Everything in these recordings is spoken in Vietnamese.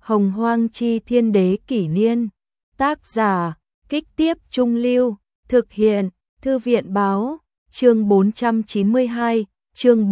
Hồng Hoang Chi Thiên Đế Kỷ Niên. Tác giả, Kích Tiếp Trung Lưu. Thực hiện, Thư viện Báo. Chương 492, chương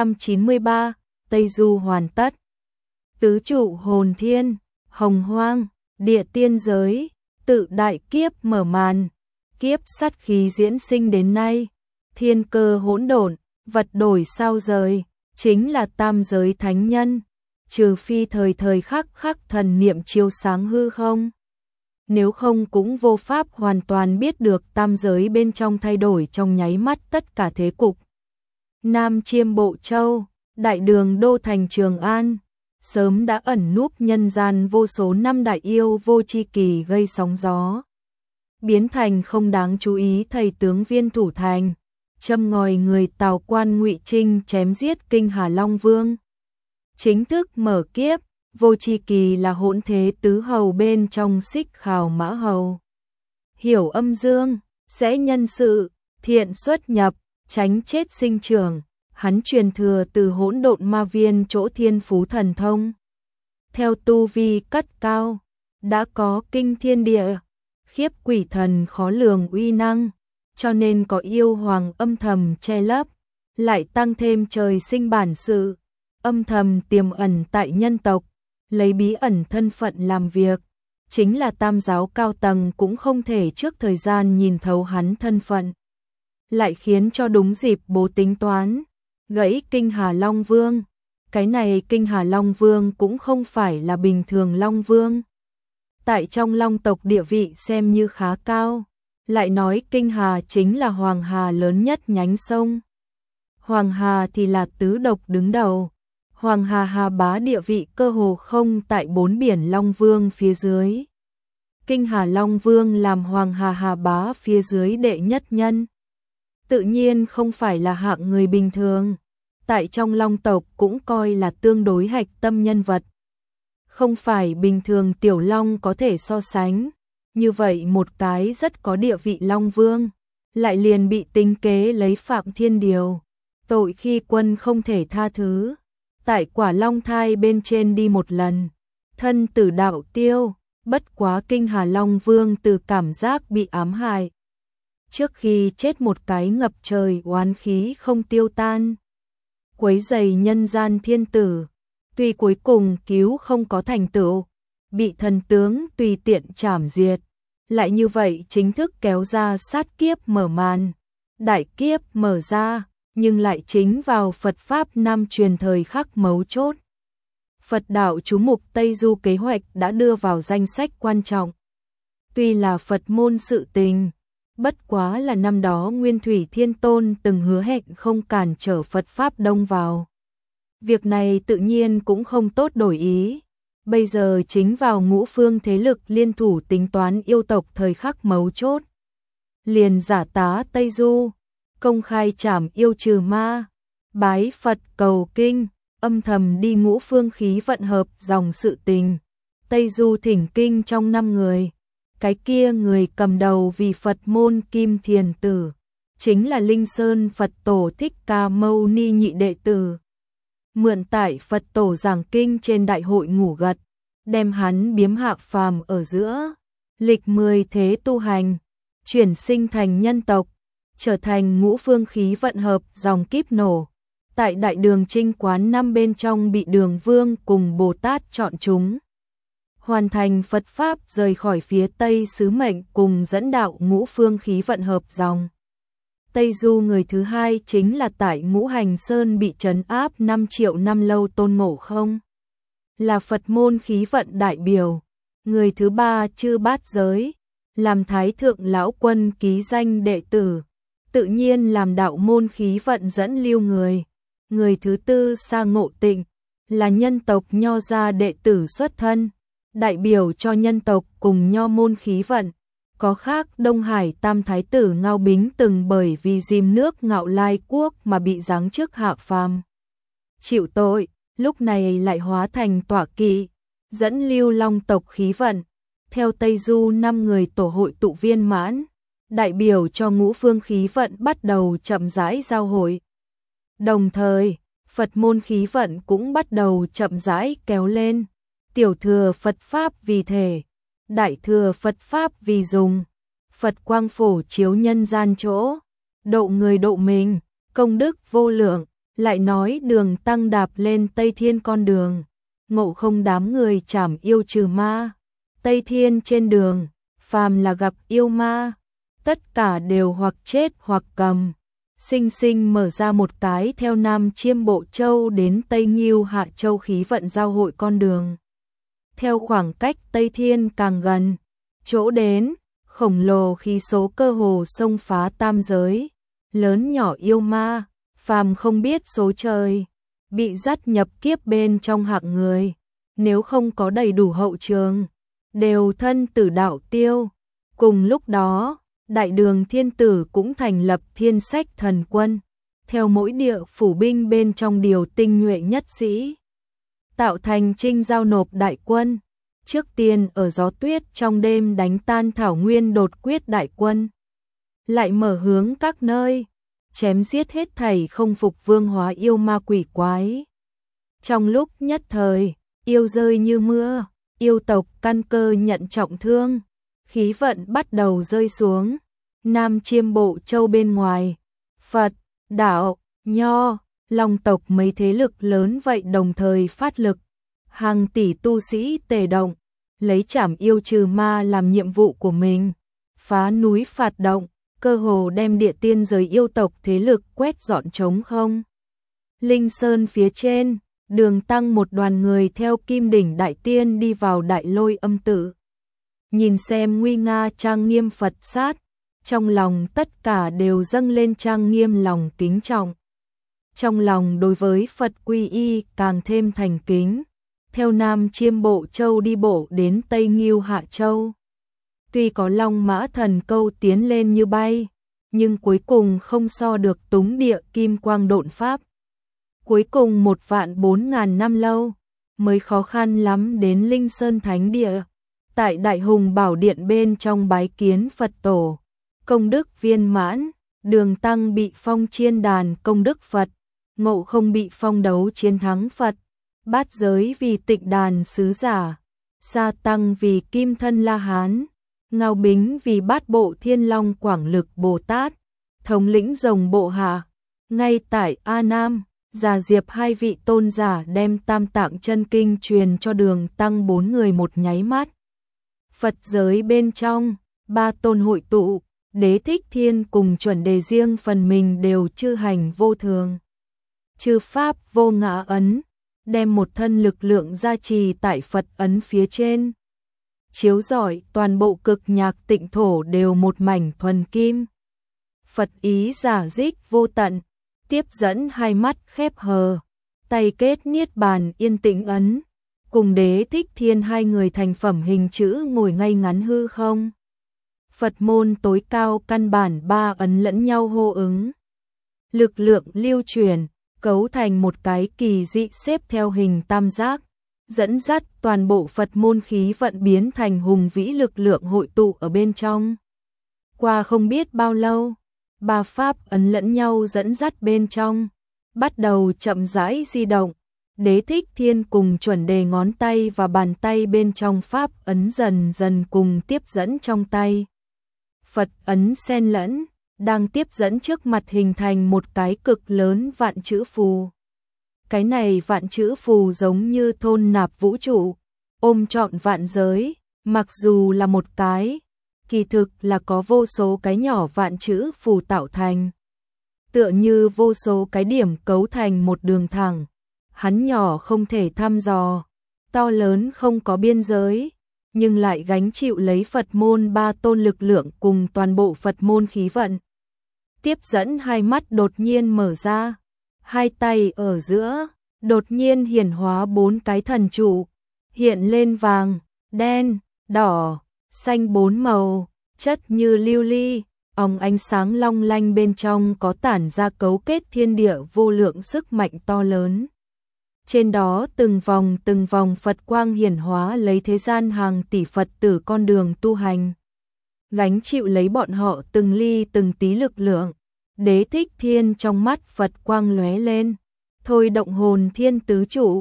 493, Tây Du hoàn tất. Tứ trụ hồn thiên, Hồng Hoang, địa tiên giới, tự đại kiếp mở màn. Kiếp sát khí diễn sinh đến nay, thiên cơ hỗn độn, vật đổi sao rời, chính là tam giới thánh nhân, trừ phi thời thời khắc khắc thần niệm chiếu sáng hư không. Nếu không cũng vô pháp hoàn toàn biết được tam giới bên trong thay đổi trong nháy mắt tất cả thế cục. Nam Chiêm Bộ Châu, đại đường đô thành Trường An, sớm đã ẩn núp nhân gian vô số năm đại yêu vô tri kỳ gây sóng gió. Biến thành không đáng chú ý thầy tướng viên thủ thành, châm ngòi người Tào Quan Ngụy Trinh chém giết Kinh Hà Long Vương. Chính thức mở kiếp, vô tri kỳ là hỗn thế tứ hầu bên trong Xích Khảo Mã Hầu. Hiểu âm dương, sẽ nhân sự, thiện xuất nhập, tránh chết sinh trưởng, hắn truyền thừa từ hỗn độn ma viên chỗ thiên phú thần thông. Theo tu vi cất cao, đã có kinh thiên địa, khiếp quỷ thần khó lường uy năng, cho nên có yêu hoàng âm thầm che lấp, lại tăng thêm trời sinh bản sự, âm thầm tiềm ẩn tại nhân tộc, lấy bí ẩn thân phận làm việc, chính là tam giáo cao tầng cũng không thể trước thời gian nhìn thấu hắn thân phận. Lại khiến cho đúng dịp bố tính toán, gãy Kinh Hà Long Vương. Cái này Kinh Hà Long Vương cũng không phải là bình thường Long Vương. Tại trong Long tộc địa vị xem như khá cao, lại nói Kinh Hà chính là Hoàng Hà lớn nhất nhánh sông. Hoàng Hà thì là tứ độc đứng đầu. Hoàng Hà Hà Bá địa vị cơ hồ không tại bốn biển Long Vương phía dưới. Kinh Hà Long Vương làm Hoàng Hà Hà Bá phía dưới đệ nhất nhân. Tự nhiên không phải là hạng người bình thường. Tại trong Long tộc cũng coi là tương đối hạch tâm nhân vật. Không phải bình thường tiểu long có thể so sánh. Như vậy một cái rất có địa vị Long Vương, lại liền bị tính kế lấy Phạm Thiên Điều. Tội khi quân không thể tha thứ. Tại quả long thai bên trên đi một lần, thân tử đạo tiêu, bất quá Kinh Hà Long Vương từ cảm giác bị ám hại. Trước khi chết một cái ngập trời oán khí không tiêu tan. Quấy rầy nhân gian thiên tử, tuy cuối cùng cứu không có thành tựu, bị thần tướng tùy tiện trảm diệt, lại như vậy chính thức kéo ra sát kiếp mở màn, đại kiếp mở ra, nhưng lại chính vào Phật Pháp Nam truyền thời khắc mấu chốt. Phật đạo chú mục Tây Du kế hoạch đã đưa vào danh sách quan trọng. Tuy là Phật môn sự tình, bất quá là năm đó Nguyên Thủy Thiên Tôn từng hứa hẹn không cản trở Phật Pháp Đông vào. Việc này tự nhiên cũng không tốt đổi ý. Bây giờ chính vào ngũ phương thế lực liên thủ tính toán yêu tộc thời khắc mấu chốt. Liền giả tá Tây Du, công khai trảm yêu trừ ma, bái Phật cầu kinh, âm thầm đi ngũ phương khí vận hợp dòng sự tình. Tây Du thỉnh kinh trong 5 người. Cái kia người cầm đầu vì Phật môn Kim Thiền Tử, chính là Linh Sơn Phật Tổ Thích Ca Mâu Ni nhị đệ tử. Mượn tại Phật Tổ giảng kinh trên đại hội ngủ gật, đem hắn biếm hạ phàm ở giữa, lịch 10 thế tu hành, chuyển sinh thành nhân tộc, trở thành ngũ phương khí vận hợp dòng kíp nổ. Tại đại đường Trinh Quán 5 bên trong bị Đường Vương cùng Bồ Tát chọn chúng. Hoàn thành Phật Pháp rời khỏi phía Tây sứ mệnh cùng dẫn đạo ngũ phương khí vận hợp dòng. Tây Du người thứ hai chính là tại Ngũ Hành Sơn bị trấn áp 5 triệu năm lâu Tôn Ngộ Không. Là Phật môn khí vận đại biểu. Người thứ ba Chư Bát Giới, làm Thái Thượng Lão Quân ký danh đệ tử. Tự nhiên làm đạo môn khí vận dẫn lưu người. Người thứ tư Sa Ngộ Tịnh, là nhân tộc Nho gia đệ tử xuất thân, đại biểu cho nhân tộc cùng Nho môn khí vận. Có khác Đông Hải Tam Thái tử Ngao Bính từng bởi vì dìm nước Ngạo Lai quốc mà bị giáng chức hạ phàm, chịu tội, lúc này lại hóa thành tọa kỵ, dẫn lưu Long tộc khí vận. Theo Tây Du 5 người tổ hội tụ viên mãn, đại biểu cho ngũ phương khí vận bắt đầu chậm rãi giao hội. Đồng thời, Phật môn khí vận cũng bắt đầu chậm rãi kéo lên. tiểu thừa Phật Pháp vì thể, đại thừa Phật Pháp vì dùng. Phật quang phổ chiếu nhân gian chỗ, độ người độ mình, công đức vô lượng, lại nói đường tăng đạp lên Tây Thiên con đường, ngộ không đám người trảm yêu trừ ma. Tây Thiên trên đường, phàm là gặp yêu ma, tất cả đều hoặc chết hoặc cầm. Sinh sinh mở ra một cái theo Nam Chiêm Bộ Châu đến Tây Nghiêu Hạ Châu khí vận giao hội con đường. Theo khoảng cách Tây Thiên càng gần, chỗ đến, khổng lồ khí số cơ hồ xông phá tam giới, lớn nhỏ yêu ma, phàm không biết số trời, bị dắt nhập kiếp bên trong hạng người, nếu không có đầy đủ hậu trường, đều thân tử đạo tiêu. Cùng lúc đó, Đại Đường Thiên Tử cũng thành lập Thiên Sách Thần Quân, theo mỗi địa phủ binh bên trong điều tinh nhuệ nhất sĩ, tạo thành trinh giao nộp đại quân. Trước tiên ở gió tuyết trong đêm đánh tan thảo nguyên đột quyết đại quân, lại mở hướng các nơi, chém giết hết thảy không phục vương hóa yêu ma quỷ quái. Trong lúc nhất thời, yêu rơi như mưa, yêu tộc căn cơ nhận trọng thương, khí vận bắt đầu rơi xuống. Nam Chiêm Bộ Châu bên ngoài, Phật, Đạo, Nho, Long tộc mấy thế lực lớn vậy đồng thời phát lực, hàng tỷ tu sĩ tề động, lấy trảm yêu trừ ma làm nhiệm vụ của mình, phá núi phạt động, cơ hồ đem địa tiên giới yêu tộc thế lực quét dọn trống không. Linh Sơn phía trên, Đường Tăng một đoàn người theo Kim Đỉnh Đại Tiên đi vào Đại Lôi Âm Tự. Nhìn xem nguy nga trang nghiêm Phật sát, trong lòng tất cả đều dâng lên trang nghiêm lòng kính trọng. Trong lòng đối với Phật quy y càng thêm thành kính, theo Nam Chiêm Bộ Châu đi bộ đến Tây Nghiêu Hạ Châu. Tuy có Long Mã Thần Câu tiến lên như bay, nhưng cuối cùng không so được Túng Địa Kim Quang Độn Pháp. Cuối cùng 1.400.000 năm lâu, mới khó khăn lắm đến Linh Sơn Thánh Địa. Tại Đại Hùng Bảo Điện bên trong bái kiến Phật Tổ, công đức viên mãn, Đường Tăng bị phong chiên đàn công đức Phật, Ngộ Không bị phong đấu chiến thắng Phật, Bát Giới vì Tịnh Đàn sứ giả, Sa Tăng vì Kim Thân La Hán, Ngao Bính vì Bát Bộ Thiên Long Quảng Lực Bồ Tát, thống lĩnh Rồng Bộ Hạ. Ngay tại A Nam, Già Diệp hai vị tôn giả đem Tam Tạng Chân Kinh truyền cho Đường Tăng 4 người một nháy mắt. Phật giới bên trong, ba tôn hội tụ, Đế Thích Thiên cùng Chuẩn Đề riêng phần mình đều chư hành vô thường, chư pháp vô ngã ấn, đem một thân lực lượng gia trì tại Phật ấn phía trên, chiếu rọi toàn bộ cực nhạc tịnh thổ đều một mảnh thuần kim. Phật ý giả dích vô tận, tiếp dẫn hai mắt khép hờ, tay kết niết bàn yên tĩnh ấn, cùng Đế Thích Thiên hai người thành phẩm hình chữ ngồi ngay ngắn hư không. Phật môn tối cao căn bản ba ấn lẫn nhau hô ứng, lực lượng lưu truyền, cấu thành một cái kỳ dị xếp theo hình tam giác, dẫn dắt toàn bộ Phật môn khí vận biến thành hùng vĩ lực lượng hội tụ ở bên trong. Qua không biết bao lâu, ba pháp ấn lẫn nhau dẫn dắt bên trong, bắt đầu chậm rãi di động. Đế Thích Thiên cùng Chuẩn Đề ngón tay và bàn tay bên trong pháp ấn dần dần cùng tiếp dẫn trong tay. Phật ấn xen lẫn, đang tiếp dẫn trước mặt hình thành một cái cực lớn vạn chữ phù. Cái này vạn chữ phù giống như thôn nạp vũ trụ, ôm trọn vạn giới, mặc dù là một cái, kỳ thực là có vô số cái nhỏ vạn chữ phù tạo thành. Tựa như vô số cái điểm cấu thành một đường thẳng, hắn nhỏ không thể thăm dò, to lớn không có biên giới, nhưng lại gánh chịu lấy Phật môn ba tôn lực lượng cùng toàn bộ Phật môn khí vận. Tiếp dẫn hai mắt đột nhiên mở ra, hai tay ở giữa, đột nhiên hiển hóa 4 cái thần trụ, hiện lên vàng, đen, đỏ, xanh 4 màu, chất như lưu ly, óng ánh sáng long lanh bên trong có tản ra cấu kết thiên địa vô lượng sức mạnh to lớn. Trên đó từng vòng Phật quang hiển hóa lấy thế gian hàng tỷ Phật tử con đường tu hành, gánh chịu lấy bọn họ từng ly từng tí lực lượng. Đế Thích Thiên trong mắt Phật quang lóe lên, thôi động hồn thiên tứ trụ,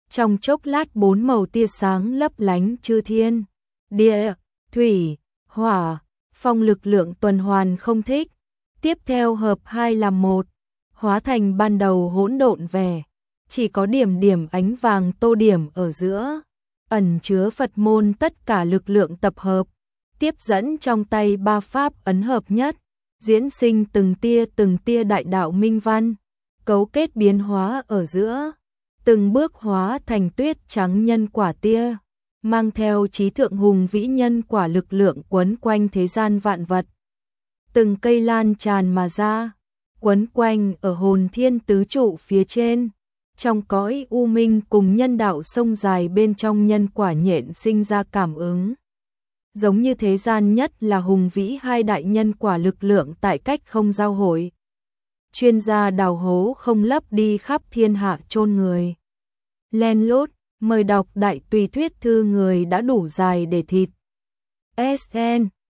Trong chốc lát 4 màu tia sáng lấp lánh chư thiên, địa, thủy, hỏa, phong lực lượng tuần hoàn không thích, tiếp theo hợp hai làm một, hóa thành ban đầu hỗn độn vẻ, chỉ có điểm điểm ánh vàng tô điểm ở giữa, ẩn chứa Phật môn tất cả lực lượng tập hợp, tiếp dẫn trong tay ba pháp ấn hợp nhất, diễn sinh từng tia đại đạo minh văn, cấu kết biến hóa ở giữa, từng bước hóa thành tuyết trắng nhân quả tia, mang theo trí thượng hùng vĩ nhân quả lực lượng quấn quanh thế gian vạn vật. Từng cây lan tràn mà ra, quấn quanh ở hồn thiên tứ trụ phía trên, trong cõi u minh cùng nhân đạo sông dài bên trong nhân quả nhện sinh ra cảm ứng. Giống như thế gian nhất là hùng vĩ hai đại nhân quả lực lượng tại cách không giao hội. Chuyên gia đào hố không lấp đi khắp thiên hạ chôn người. Len lút, mời đọc đại tùy thuyết thư người đã đủ dài để thịt. SN